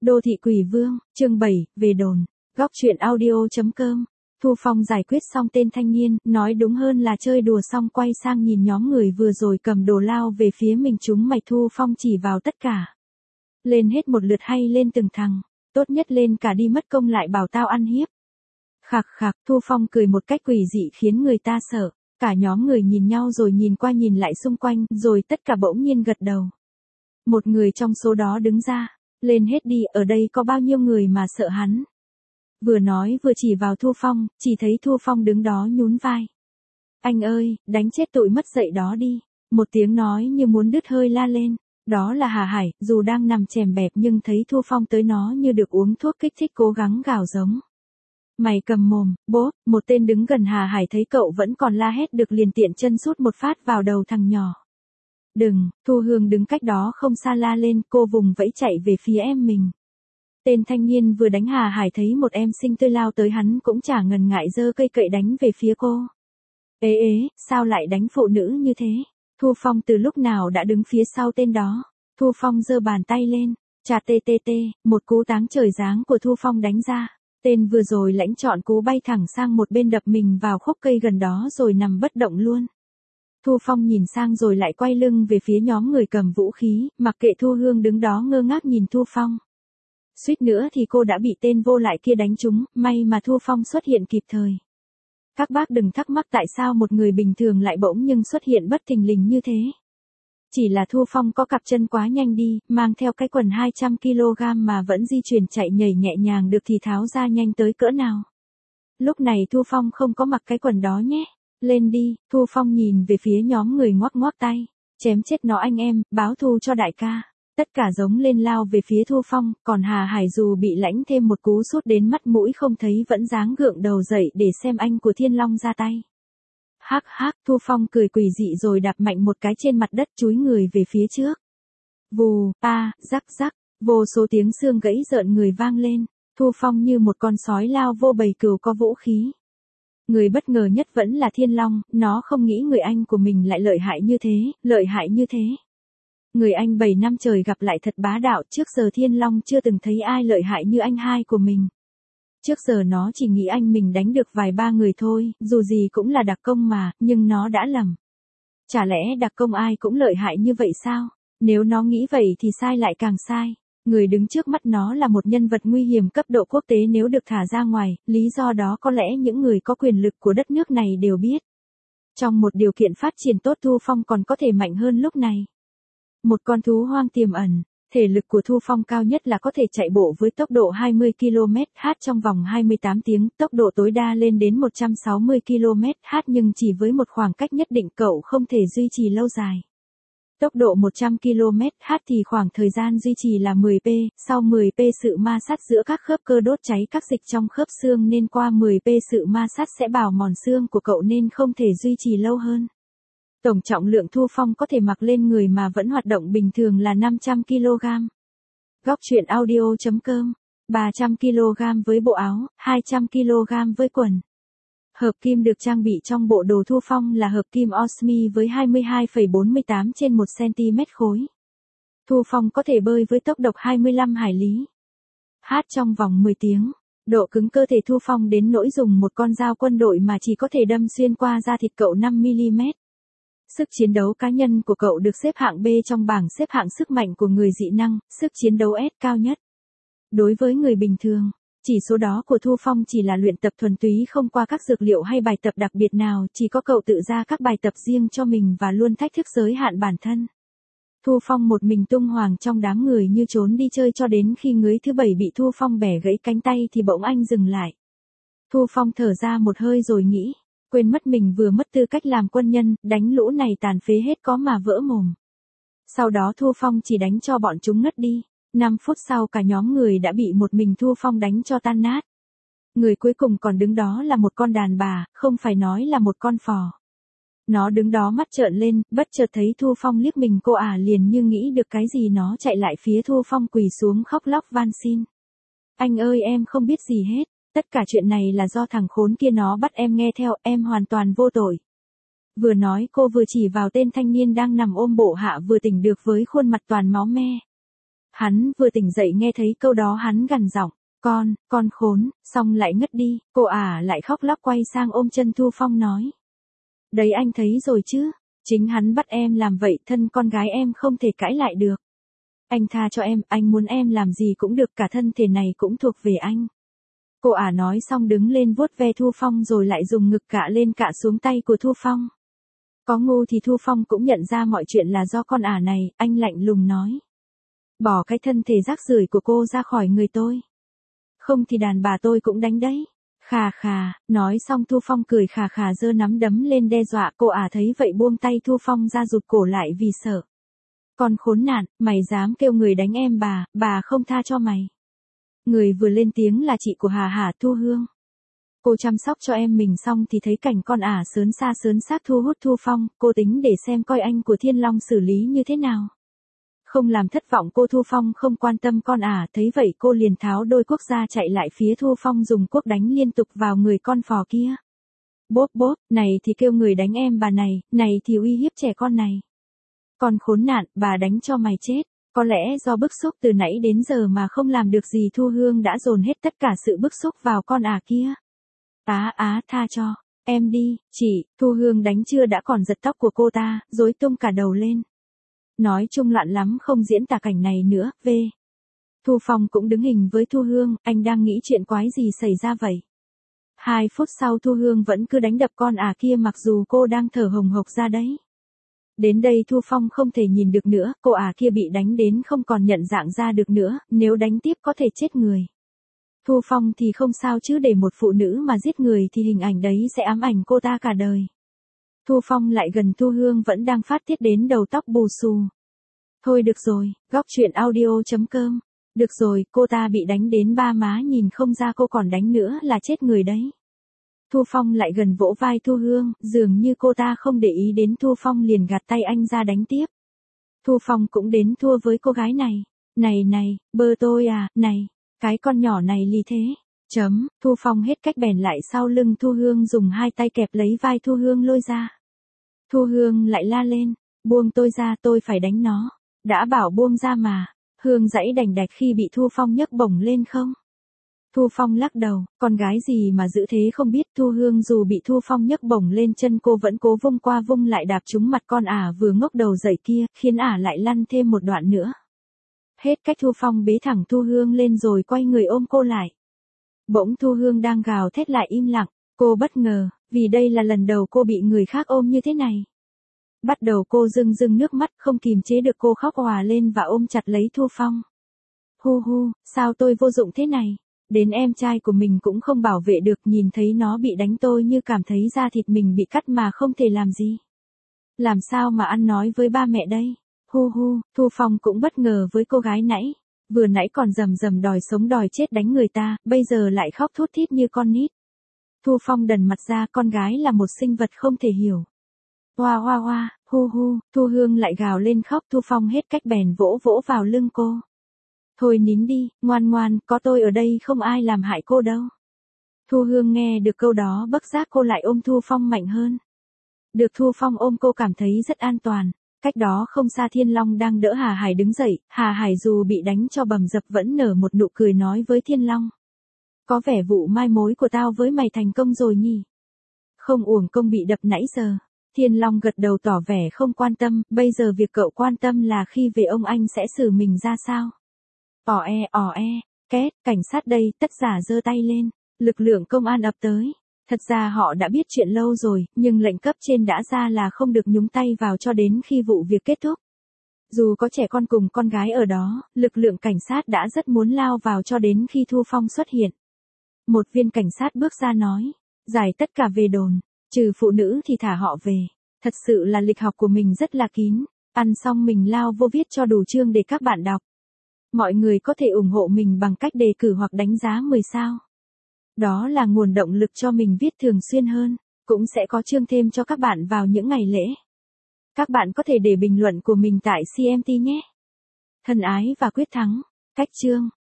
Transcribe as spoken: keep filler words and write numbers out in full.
Đô thị quỷ vương, chương bảy, về đồn. Góc truyện audio.com. Thu Phong giải quyết xong tên thanh niên, nói đúng hơn là chơi đùa xong quay sang nhìn nhóm người vừa rồi cầm đồ lao về phía mình, chúng mày. Thu Phong chỉ vào tất cả. Lên hết một lượt hay lên từng thằng, tốt nhất lên cả đi, mất công lại bảo tao ăn hiếp. Khạc khạc, Thu Phong cười một cách quỷ dị khiến người ta sợ. Cả nhóm người nhìn nhau rồi nhìn qua nhìn lại xung quanh, rồi tất cả bỗng nhiên gật đầu. Một người trong số đó đứng ra. Lên hết đi, ở đây có bao nhiêu người mà sợ hắn. Vừa nói vừa chỉ vào Thu Phong, chỉ thấy Thu Phong đứng đó nhún vai. Anh ơi, đánh chết tụi mất dạy đó đi. Một tiếng nói như muốn đứt hơi la lên. Đó là Hà Hải, dù đang nằm chèm bẹp nhưng thấy Thu Phong tới nó như được uống thuốc kích thích, cố gắng gào giống. Mày cầm mồm, bố. Một tên đứng gần Hà Hải thấy cậu vẫn còn la hét được liền tiện chân sút một phát vào đầu thằng nhỏ. Đừng, Thu Hương đứng cách đó không xa la lên, cô vùng vẫy chạy về phía em mình. Tên thanh niên vừa đánh Hà Hải thấy một em xinh tươi lao tới, hắn cũng chả ngần ngại giơ cây cậy đánh về phía cô. Ế ế, sao lại đánh phụ nữ như thế? Thu Phong từ lúc nào đã đứng phía sau tên đó. Thu Phong giơ bàn tay lên, chà tê tê tê, một cú táng trời giáng của Thu Phong đánh ra. Tên vừa rồi lãnh chọn cú bay thẳng sang một bên, đập mình vào khúc cây gần đó rồi nằm bất động luôn. Thu Phong nhìn sang rồi lại quay lưng về phía nhóm người cầm vũ khí, mặc kệ Thu Hương đứng đó ngơ ngác nhìn Thu Phong. Suýt nữa thì cô đã bị tên vô lại kia đánh trúng, may mà Thu Phong xuất hiện kịp thời. Các bác đừng thắc mắc tại sao một người bình thường lại bỗng nhưng xuất hiện bất thình lình như thế. Chỉ là Thu Phong có cặp chân quá nhanh đi, mang theo cái quần hai trăm ki lô gam mà vẫn di chuyển chạy nhảy nhẹ nhàng được thì tháo ra nhanh tới cỡ nào. Lúc này Thu Phong không có mặc cái quần đó nhé. Lên đi, Thu Phong nhìn về phía nhóm người ngoắc ngoắc tay. Chém chết nó anh em, báo thù cho đại ca. Tất cả giống lên lao về phía Thu Phong, còn Hà Hải dù bị lãnh thêm một cú sút đến mắt mũi không thấy vẫn dáng gượng đầu dậy để xem anh của Thiên Long ra tay. Hắc hắc, Thu Phong cười quỷ dị rồi đạp mạnh một cái trên mặt đất, chúi người về phía trước. Vù, pa, rắc rắc, vô số tiếng xương gãy rợn người vang lên. Thu Phong như một con sói lao vô bầy cừu có vũ khí. Người bất ngờ nhất vẫn là Thiên Long, nó không nghĩ người anh của mình lại lợi hại như thế, lợi hại như thế. Người anh bảy năm trời gặp lại thật bá đạo, trước giờ Thiên Long chưa từng thấy ai lợi hại như anh hai của mình. Trước giờ nó chỉ nghĩ anh mình đánh được vài ba người thôi, dù gì cũng là đặc công mà, nhưng nó đã lầm. Chả lẽ đặc công ai cũng lợi hại như vậy sao? Nếu nó nghĩ vậy thì sai lại càng sai. Người đứng trước mắt nó là một nhân vật nguy hiểm cấp độ quốc tế, nếu được thả ra ngoài, lý do đó có lẽ những người có quyền lực của đất nước này đều biết. Trong một điều kiện phát triển tốt, Thu Phong còn có thể mạnh hơn lúc này. Một con thú hoang tiềm ẩn, thể lực của Thu Phong cao nhất là có thể chạy bộ với tốc độ hai mươi ki lô mét trên giờ trong vòng hai mươi tám tiếng, tốc độ tối đa lên đến một trăm sáu mươi ki lô mét trên giờ nhưng chỉ với một khoảng cách nhất định, cậu không thể duy trì lâu dài. Tốc độ một trăm ki lô mét trên giờ thì khoảng thời gian duy trì là mười phút, sau mười phút sự ma sát giữa các khớp cơ đốt cháy các dịch trong khớp xương, nên qua mười phút sự ma sát sẽ bào mòn xương của cậu nên không thể duy trì lâu hơn. Tổng trọng lượng Thu Phong có thể mặc lên người mà vẫn hoạt động bình thường là năm trăm ki lô gam. Góc truyện audio.com. ba trăm ki lô gam với bộ áo, hai trăm ki lô gam với quần. Hợp kim được trang bị trong bộ đồ Thu Phong là hợp kim Osmi với hai mươi hai phẩy bốn mươi tám trên một xăng-ti-mét khối. Thu Phong có thể bơi với tốc độ hai mươi lăm hải lý. Hát trong vòng mười tiếng. Độ cứng cơ thể Thu Phong đến nỗi dùng một con dao quân đội mà chỉ có thể đâm xuyên qua da thịt cậu năm mi-li-mét. Sức chiến đấu cá nhân của cậu được xếp hạng B trong bảng xếp hạng sức mạnh của người dị năng, sức chiến đấu S cao nhất. Đối với người bình thường, chỉ số đó của Thu Phong chỉ là luyện tập thuần túy không qua các dược liệu hay bài tập đặc biệt nào, chỉ có cậu tự ra các bài tập riêng cho mình và luôn thách thức giới hạn bản thân. Thu Phong một mình tung hoàng trong đám người như trốn đi chơi cho đến khi ngứa thứ bảy bị Thu Phong bẻ gãy cánh tay thì bỗng anh dừng lại. Thu Phong thở ra một hơi rồi nghĩ. Quên mất mình vừa mất tư cách làm quân nhân, đánh lũ này tàn phế hết có mà vỡ mồm. Sau đó Thu Phong chỉ đánh cho bọn chúng ngất đi. năm phút sau cả nhóm người đã bị một mình Thu Phong đánh cho tan nát. Người cuối cùng còn đứng đó là một con đàn bà, không phải nói là một con phò. Nó đứng đó mắt trợn lên, bất chợt thấy Thu Phong liếc mình cô à, liền như nghĩ được cái gì nó chạy lại phía Thu Phong quỳ xuống khóc lóc van xin. Anh ơi, em không biết gì hết. Tất cả chuyện này là do thằng khốn kia nó bắt em nghe theo, em hoàn toàn vô tội. Vừa nói cô vừa chỉ vào tên thanh niên đang nằm ôm bộ hạ vừa tỉnh được với khuôn mặt toàn máu me. Hắn vừa tỉnh dậy nghe thấy câu đó hắn gằn giọng, con, con khốn, xong lại ngất đi, cô ả lại khóc lóc quay sang ôm chân Thu Phong nói. Đấy anh thấy rồi chứ, chính hắn bắt em làm vậy, thân con gái em không thể cãi lại được. Anh tha cho em, anh muốn em làm gì cũng được, cả thân thể này cũng thuộc về anh. Cô ả nói xong đứng lên vuốt ve Thu Phong rồi lại dùng ngực cạ lên cạ xuống tay của Thu Phong. Có ngu thì Thu Phong cũng nhận ra mọi chuyện là do con ả này, anh lạnh lùng nói. Bỏ cái thân thể rác rưởi của cô ra khỏi người tôi. Không thì đàn bà tôi cũng đánh đấy. Khà khà, nói xong Thu Phong cười khà khà giơ nắm đấm lên đe dọa, cô ả thấy vậy buông tay Thu Phong ra rụt cổ lại vì sợ. Con khốn nạn, mày dám kêu người đánh em bà, bà không tha cho mày. Người vừa lên tiếng là chị của Hà Hà, Thu Hương. Cô chăm sóc cho em mình xong thì thấy cảnh con ả sớn xa sớn xác thu hút Thu Phong, cô tính để xem coi anh của Thiên Long xử lý như thế nào. Không làm thất vọng cô, Thu Phong không quan tâm con ả, thấy vậy cô liền tháo đôi cuốc ra chạy lại phía Thu Phong dùng cuốc đánh liên tục vào người con phò kia. Bốp bốp, này thì kêu người đánh em bà này, này thì uy hiếp trẻ con này. Con khốn nạn, bà đánh cho mày chết. Có lẽ do bức xúc từ nãy đến giờ mà không làm được gì, Thu Hương đã dồn hết tất cả sự bức xúc vào con ả kia. Á á, tha cho, em đi, chị, Thu Hương đánh chưa đã còn giật tóc của cô ta, rối tung cả đầu lên. Nói chung loạn lắm, không diễn tả cảnh này nữa, về. Thu Phong cũng đứng hình với Thu Hương, anh đang nghĩ chuyện quái gì xảy ra vậy. Hai phút sau Thu Hương vẫn cứ đánh đập con ả kia mặc dù cô đang thở hồng hộc ra đấy. Đến đây Thu Phong không thể nhìn được nữa, cô ả kia bị đánh đến không còn nhận dạng ra được nữa, nếu đánh tiếp có thể chết người. Thu Phong thì không sao chứ để một phụ nữ mà giết người thì hình ảnh đấy sẽ ám ảnh cô ta cả đời. Thu Phong lại gần Thu Hương vẫn đang phát tiết đến đầu tóc bù xù. Thôi được rồi, góc truyện audio chấm com. Được rồi, cô ta bị đánh đến ba má nhìn không ra cô còn đánh nữa là chết người đấy. Thu Phong lại gần vỗ vai Thu Hương, dường như cô ta không để ý đến Thu Phong liền gạt tay anh ra đánh tiếp. Thu Phong cũng đến thua với cô gái này. Này này, bơ tôi à, này, cái con nhỏ này ly thế. Chấm, Thu Phong hết cách bèn lại sau lưng Thu Hương dùng hai tay kẹp lấy vai Thu Hương lôi ra. Thu Hương lại la lên, buông tôi ra, tôi phải đánh nó. Đã bảo buông ra mà. Hương dãy đành đạch khi bị Thu Phong nhấc bổng lên không. Thu Phong lắc đầu, con gái gì mà giữ thế không biết. Thu Hương dù bị Thu Phong nhấc bổng lên chân cô vẫn cố vung qua vung lại đạp trúng mặt con ả vừa ngốc đầu dậy kia, khiến ả lại lăn thêm một đoạn nữa. Hết cách Thu Phong bế thẳng Thu Hương lên rồi quay người ôm cô lại. Bỗng Thu Hương đang gào thét lại im lặng, cô bất ngờ, vì đây là lần đầu cô bị người khác ôm như thế này. Bắt đầu cô rưng rưng nước mắt, không kìm chế được cô khóc òa lên và ôm chặt lấy Thu Phong. Hu hu, sao tôi vô dụng thế này? Đến em trai của mình cũng không bảo vệ được, nhìn thấy nó bị đánh tôi như cảm thấy da thịt mình bị cắt mà không thể làm gì. Làm sao mà ăn nói với ba mẹ đây? Hu hu, Thu Phong cũng bất ngờ với cô gái nãy. Vừa nãy còn rầm rầm đòi sống đòi chết đánh người ta, bây giờ lại khóc thút thít như con nít. Thu Phong đần mặt ra, con gái là một sinh vật không thể hiểu. Hoa hoa hoa, hu hu, Thu Hương lại gào lên khóc. Thu Phong hết cách bèn vỗ vỗ vào lưng cô. Thôi nín đi, ngoan ngoan, có tôi ở đây không ai làm hại cô đâu. Thu Hương nghe được câu đó bất giác cô lại ôm Thu Phong mạnh hơn. Được Thu Phong ôm cô cảm thấy rất an toàn. Cách đó không xa Thiên Long đang đỡ Hà Hải đứng dậy, Hà Hải dù bị đánh cho bầm dập vẫn nở một nụ cười nói với Thiên Long. Có vẻ vụ mai mối của tao với mày thành công rồi nhỉ? Không uổng công bị đập nãy giờ. Thiên Long gật đầu tỏ vẻ không quan tâm, bây giờ việc cậu quan tâm là khi về ông anh sẽ xử mình ra sao. Ỏ e ỏ e, két, cảnh sát đây, tất giả giơ tay lên, lực lượng công an ập tới. Thật ra họ đã biết chuyện lâu rồi, nhưng lệnh cấp trên đã ra là không được nhúng tay vào cho đến khi vụ việc kết thúc. Dù có trẻ con cùng con gái ở đó, lực lượng cảnh sát đã rất muốn lao vào cho đến khi Thu Phong xuất hiện. Một viên cảnh sát bước ra nói, giải tất cả về đồn, trừ phụ nữ thì thả họ về. Thật sự là lịch học của mình rất là kín, ăn xong mình lao vô viết cho đủ chương để các bạn đọc. Mọi người có thể ủng hộ mình bằng cách đề cử hoặc đánh giá mười sao. Đó là nguồn động lực cho mình viết thường xuyên hơn, cũng sẽ có chương thêm cho các bạn vào những ngày lễ. Các bạn có thể để bình luận của mình tại xê em tê nhé. Thân ái và quyết thắng, cách chương.